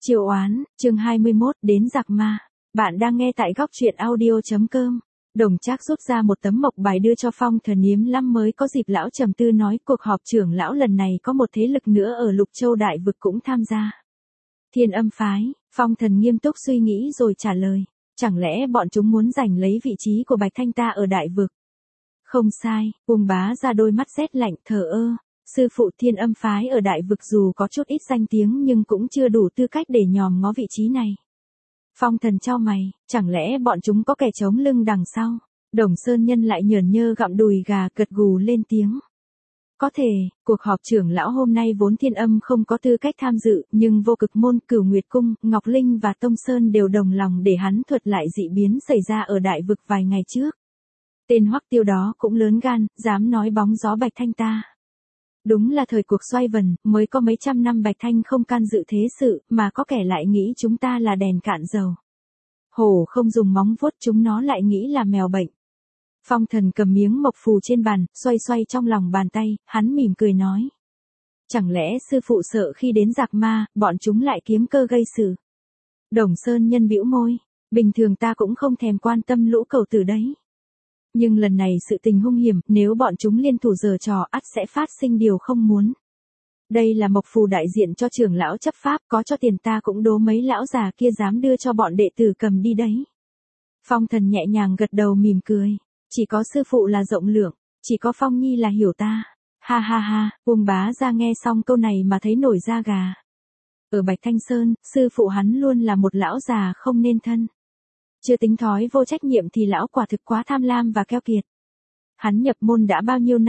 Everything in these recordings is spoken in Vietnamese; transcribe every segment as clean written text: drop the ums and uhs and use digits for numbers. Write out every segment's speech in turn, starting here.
Triệu oán, chương 21, đến giặc ma. Bạn đang nghe tại góc truyện audio.com. Đồng Trác rút ra một tấm mộc bài đưa cho Phong Thần Yếm Lắm mới có dịp lão trầm tư nói cuộc họp trưởng lão lần này có một thế lực nữa ở Lục Châu Đại Vực cũng tham gia. Thiên Âm Phái. Phong Thần nghiêm túc suy nghĩ rồi trả lời. Chẳng lẽ bọn chúng muốn giành lấy vị trí của Bạch Thanh ta ở Đại Vực? Không sai, Uông Bá ra đôi mắt rét lạnh thờ ơ. Sư phụ Thiên Âm Phái ở Đại Vực dù có chút ít danh tiếng nhưng cũng chưa đủ tư cách để nhòm ngó vị trí này. Phong Thần chau mày, chẳng lẽ bọn chúng có kẻ chống lưng đằng sau? Đồng Sơn Nhân lại nhởn nhơ gặm đùi gà gật gù lên tiếng. Có thể, cuộc họp trưởng lão hôm nay vốn Thiên Âm không có tư cách tham dự, nhưng Vô Cực Môn, Cửu Nguyệt Cung, Ngọc Linh và Tông Sơn đều đồng lòng để hắn thuật lại dị biến xảy ra ở Đại Vực vài ngày trước. Tên Hoắc Tiêu đó cũng lớn gan, dám nói bóng gió Bạch Thanh ta. Đúng là thời cuộc xoay vần, mới có mấy trăm năm Bạch Thanh không can dự thế sự, mà có kẻ lại nghĩ chúng ta là đèn cạn dầu. Hổ không dùng móng vuốt chúng nó lại nghĩ là mèo bệnh. Phong Thần cầm miếng mộc phù trên bàn, xoay xoay trong lòng bàn tay, hắn mỉm cười nói. Chẳng lẽ sư phụ sợ khi đến giặc ma, bọn chúng lại kiếm cơ gây sự? Đồng Sơn Nhân bĩu môi, bình thường ta cũng không thèm quan tâm lũ cầu tử đấy. Nhưng lần này sự tình hung hiểm, nếu bọn chúng liên thủ giở trò ắt sẽ phát sinh điều không muốn. Đây là mộc phù đại diện cho trưởng lão chấp pháp, có cho tiền ta cũng đố mấy lão già kia dám đưa cho bọn đệ tử cầm đi đấy. Phong Thần nhẹ nhàng gật đầu mỉm cười, chỉ có sư phụ là rộng lượng, chỉ có Phong Nhi là hiểu ta. Ha ha ha, Uông Bá ra nghe xong câu này mà thấy nổi da gà. Ở Bạch Thanh Sơn, sư phụ hắn luôn là một lão già không nên thân. Chưa tính thói vô trách nhiệm thì lão quả thực quá tham lam và keo kiệt. Hắn nhập môn đã bao nhiêu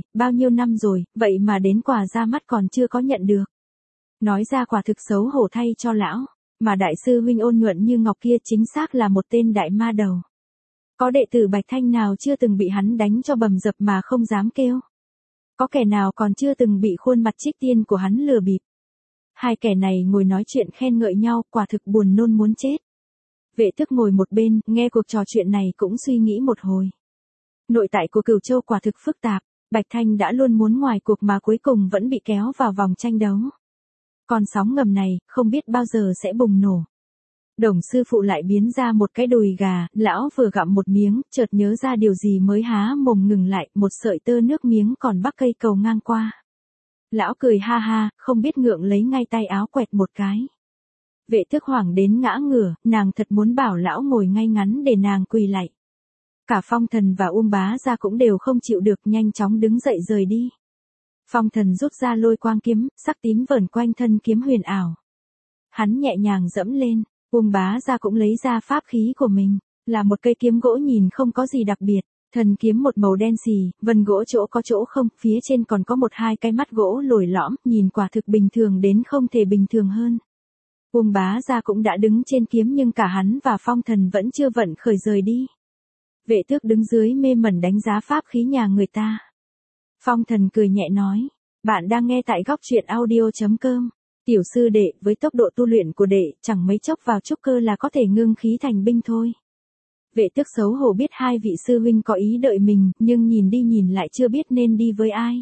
năm rồi, vậy mà đến quà ra mắt còn chưa có nhận được. Nói ra quả thực xấu hổ thay cho lão, mà đại sư huynh ôn nhuận như ngọc kia chính xác là một tên đại ma đầu. Có đệ tử Bạch Thanh nào chưa từng bị hắn đánh cho bầm dập mà không dám kêu? Có kẻ nào còn chưa từng bị khuôn mặt trích tiên của hắn lừa bịp? Hai kẻ này ngồi nói chuyện khen ngợi nhau, quả thực buồn nôn muốn chết. Vệ Tước ngồi một bên, nghe cuộc trò chuyện này cũng suy nghĩ một hồi. Nội tại của Cửu Châu quả thực phức tạp, Bạch Thanh đã luôn muốn ngoài cuộc mà cuối cùng vẫn bị kéo vào vòng tranh đấu. Con sóng ngầm này, không biết bao giờ sẽ bùng nổ. Đồng sư phụ lại biến ra một cái đùi gà, lão vừa gặm một miếng, chợt nhớ ra điều gì mới há mồm ngừng lại, một sợi tơ nước miếng còn bắc cây cầu ngang qua. Lão cười ha ha, không biết ngượng lấy ngay tay áo quẹt một cái. Vệ Tước hoảng đến ngã ngửa, nàng thật muốn bảo lão ngồi ngay ngắn để nàng quỳ lạy. Cả Phong Thần và Uông Bá ra cũng đều không chịu được, nhanh chóng đứng dậy rời đi. Phong Thần rút ra lôi quang kiếm, sắc tím vờn quanh thân kiếm huyền ảo. Hắn nhẹ nhàng dẫm lên, Uông Bá ra cũng lấy ra pháp khí của mình, là một cây kiếm gỗ nhìn không có gì đặc biệt, thần kiếm một màu đen xì, vân gỗ chỗ có chỗ không, phía trên còn có một hai cái mắt gỗ lồi lõm, nhìn quả thực bình thường đến không thể bình thường hơn. Uông Bá ra cũng đã đứng trên kiếm nhưng cả hắn và Phong Thần vẫn chưa vận khởi rời đi. Vệ Tước đứng dưới mê mẩn đánh giá pháp khí nhà người ta. Phong Thần cười nhẹ nói, bạn đang nghe tại góc truyện audio.com. Tiểu sư đệ, với tốc độ tu luyện của đệ, chẳng mấy chốc vào trúc cơ là có thể ngưng khí thành binh thôi. Vệ Tước xấu hổ biết hai vị sư huynh có ý đợi mình, nhưng nhìn đi nhìn lại chưa biết nên đi với ai.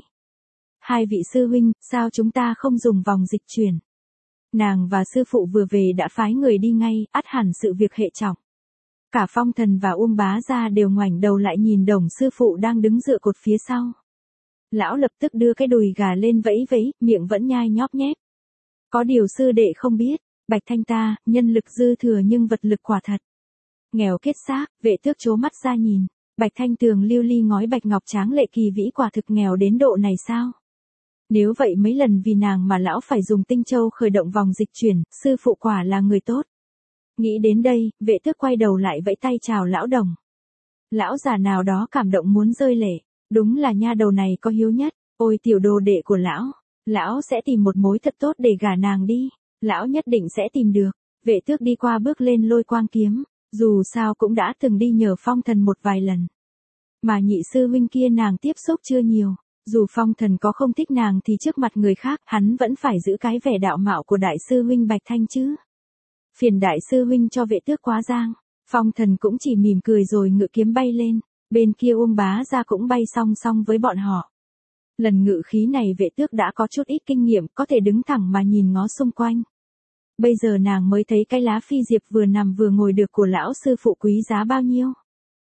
Hai vị sư huynh, sao chúng ta không dùng vòng dịch chuyển? Nàng và sư phụ vừa về đã phái người đi ngay, ắt hẳn sự việc hệ trọng. Cả Phong Thần và Uông Bá ra đều ngoảnh đầu lại nhìn Đồng sư phụ đang đứng dựa cột phía sau. Lão lập tức đưa cái đùi gà lên vẫy vẫy, miệng vẫn nhai nhóp nhép. Có điều sư đệ không biết, Bạch Thanh ta, nhân lực dư thừa nhưng vật lực quả thật nghèo kết xác. Vệ Tước trố mắt ra nhìn, Bạch Thanh tường lưu ly ngói bạch ngọc tráng lệ kỳ vĩ quả thực nghèo đến độ này sao? Nếu vậy mấy lần vì nàng mà lão phải dùng tinh châu khởi động vòng dịch chuyển, sư phụ quả là người tốt. Nghĩ đến đây, Vệ Tước quay đầu lại vẫy tay chào lão Đồng. Lão già nào đó cảm động muốn rơi lệ, đúng là nha đầu này có hiếu nhất, ôi tiểu đồ đệ của lão, lão sẽ tìm một mối thật tốt để gả nàng đi, lão nhất định sẽ tìm được. Vệ Tước đi qua bước lên lôi quang kiếm, dù sao cũng đã từng đi nhờ Phong Thần một vài lần. Mà nhị sư huynh kia nàng tiếp xúc chưa nhiều. Dù Phong Thần có không thích nàng thì trước mặt người khác, hắn vẫn phải giữ cái vẻ đạo mạo của đại sư huynh Bạch Thanh chứ. Phiền đại sư huynh cho Vệ Tước quá giang. Phong Thần cũng chỉ mỉm cười rồi ngự kiếm bay lên, bên kia Uông Bá ra cũng bay song song với bọn họ. Lần ngự khí này Vệ Tước đã có chút ít kinh nghiệm, có thể đứng thẳng mà nhìn ngó xung quanh. Bây giờ nàng mới thấy cái lá phi diệp vừa nằm vừa ngồi được của lão sư phụ quý giá bao nhiêu.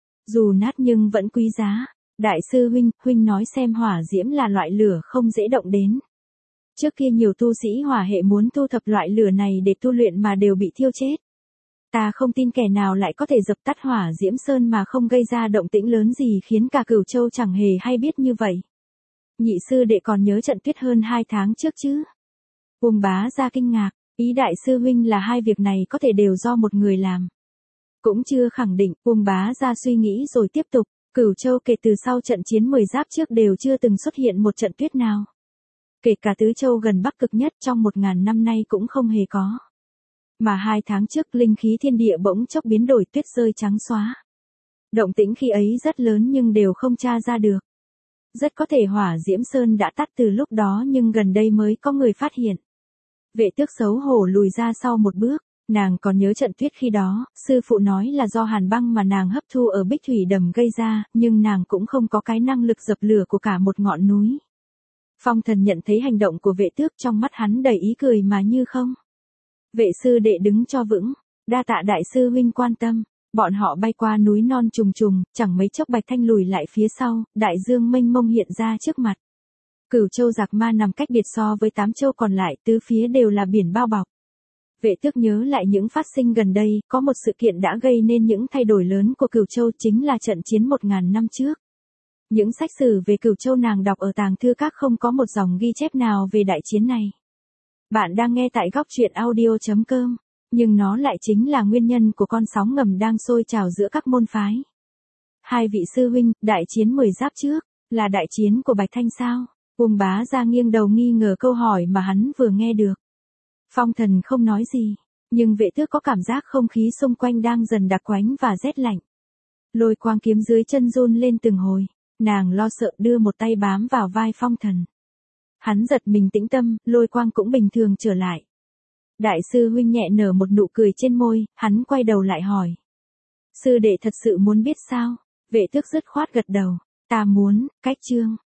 Dù nát nhưng vẫn quý giá. Đại sư huynh nói xem hỏa diễm là loại lửa không dễ động đến. Trước kia nhiều tu sĩ hỏa hệ muốn thu thập loại lửa này để tu luyện mà đều bị thiêu chết. Ta không tin kẻ nào lại có thể dập tắt hỏa diễm sơn mà không gây ra động tĩnh lớn gì khiến cả Cửu Châu chẳng hề hay biết như vậy. Nhị sư đệ còn nhớ trận tuyết hơn 2 tháng trước chứ? Uông Bá Gia kinh ngạc, ý đại sư huynh là hai việc này có thể đều do một người làm. Cũng chưa khẳng định, Uông Bá Gia suy nghĩ rồi tiếp tục, Cửu Châu kể từ sau trận chiến 10 giáp trước đều chưa từng xuất hiện một trận tuyết nào. Kể cả Tứ Châu gần Bắc cực nhất trong 1000 năm nay cũng không hề có. Mà 2 tháng trước linh khí thiên địa bỗng chốc biến đổi, tuyết rơi trắng xóa. Động tĩnh khi ấy rất lớn nhưng đều không tra ra được. Rất có thể hỏa diễm sơn đã tắt từ lúc đó nhưng gần đây mới có người phát hiện. Vệ Tước xấu hổ lùi ra sau một bước, nàng còn nhớ trận tuyết khi đó, sư phụ nói là do hàn băng mà nàng hấp thu ở Bích Thủy Đầm gây ra, nhưng nàng cũng không có cái năng lực dập lửa của cả một ngọn núi. Phong Thần nhận thấy hành động của Vệ Tước, trong mắt hắn đầy ý cười mà như không. Vệ sư đệ đứng cho vững, đa tạ đại sư huynh quan tâm. Bọn họ bay qua núi non trùng trùng, chẳng mấy chốc Bạch Thanh lùi lại phía sau, đại dương mênh mông hiện ra trước mặt. Cửu Châu Giặc Ma nằm cách biệt so với 8 châu còn lại, tứ phía đều là biển bao bọc. Vệ Tước nhớ lại những phát sinh gần đây, có một sự kiện đã gây nên những thay đổi lớn của Cửu Châu, chính là trận chiến 1000 năm trước. Những sách sử về Cửu Châu nàng đọc ở tàng thư các không có một dòng ghi chép nào về đại chiến này. Bạn đang nghe tại góc truyện audio.com, nhưng nó lại chính là nguyên nhân của con sóng ngầm đang sôi trào giữa các môn phái. Hai vị sư huynh, đại chiến 10 giáp trước, là đại chiến của Bạch Thanh sao? Uông Bá Gia nghiêng đầu nghi ngờ câu hỏi mà hắn vừa nghe được. Phong Thần không nói gì, nhưng Vệ Tước có cảm giác không khí xung quanh đang dần đặc quánh và rét lạnh. Lôi quang kiếm dưới chân run lên từng hồi, nàng lo sợ đưa một tay bám vào vai Phong Thần. Hắn giật mình tĩnh tâm, lôi quang cũng bình thường trở lại. Đại sư huynh nhẹ nở một nụ cười trên môi, hắn quay đầu lại hỏi. Sư đệ thật sự muốn biết sao? Vệ Tước dứt khoát gật đầu. Ta muốn, cách chương.